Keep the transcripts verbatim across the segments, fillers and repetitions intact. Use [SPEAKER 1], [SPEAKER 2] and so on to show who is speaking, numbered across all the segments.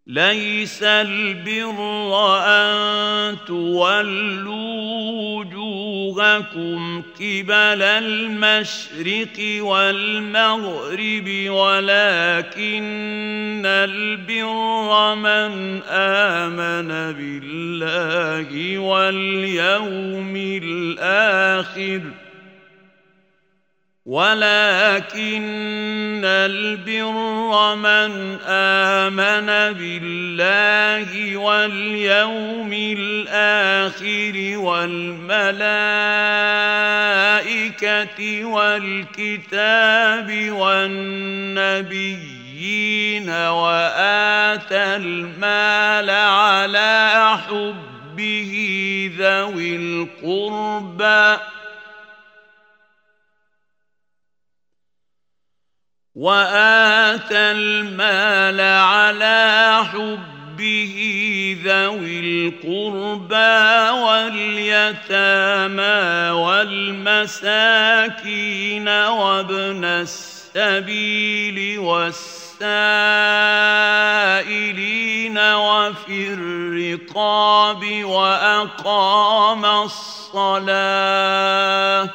[SPEAKER 1] ليس البر أن تولوا وجوهكم قبل المشرق والمغرب ولكن البر من آمن بالله واليوم الآخر ولكن البر من آمن بالله واليوم الآخر والملائكة والكتاب والنبيين وآتى المال على حبه ذوي القربى وآتى المال على حبه ذوي القربى واليتامى والمساكين وابن السبيل والسائلين وفي الرقاب وأقام الصلاة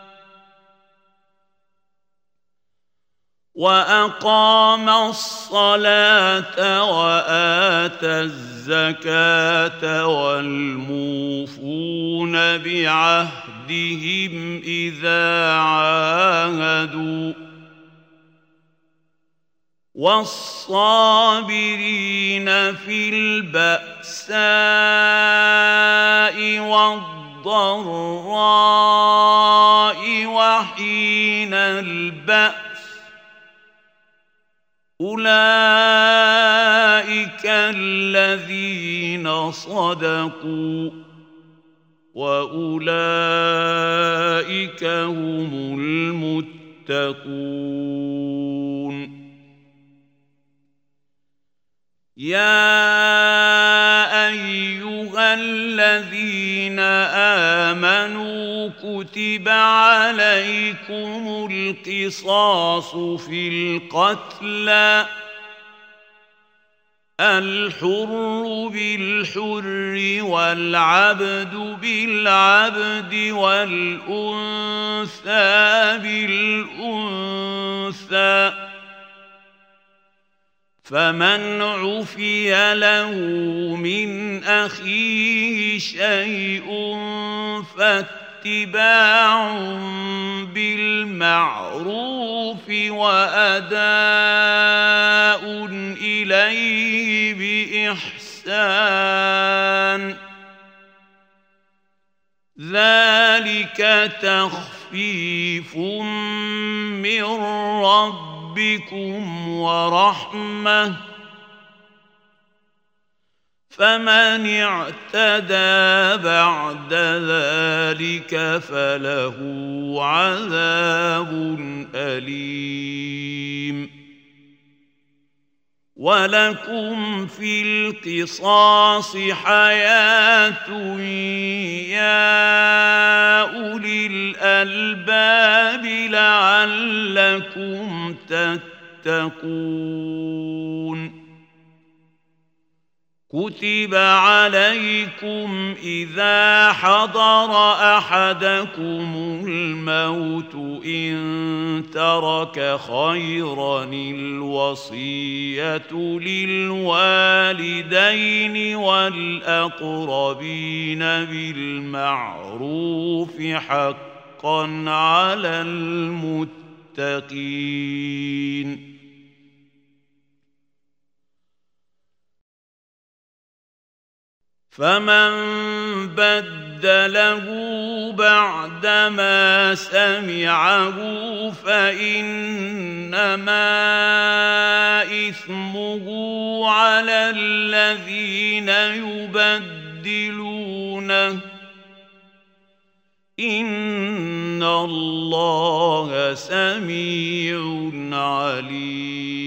[SPEAKER 1] وأقام الصلاة وآتى الزكاة والموفون بعهدهم إذا عاهدوا والصابرين في البأساء والضراء وحين البأس أولئك الذين صدقوا وأولئك هم المتقون يا أيها الذين آمنوا كتب عليكم القصاص في القتلى الحر بالحر والعبد بالعبد والأنثى بالأنثى فمن عفي له من أخيه شيء فاتباع بالمعروف وأداء إليه بإحسان ذلك تخفيف من ربكم ورحمة فمن اعتدى بعد ذلك فله عذاب أليم ولكم في القصاص حياة يا أولي الألباب لعلكم تتقون كتب عليكم إذا حضر أحدكم الموت إن ترك خيرا الوصية للوالدين والأقربين بالمعروف حقا على المتقين فمن بدله بعدما سمعه فإنما إثمه على الذين يبدلونه إن الله سميع عليم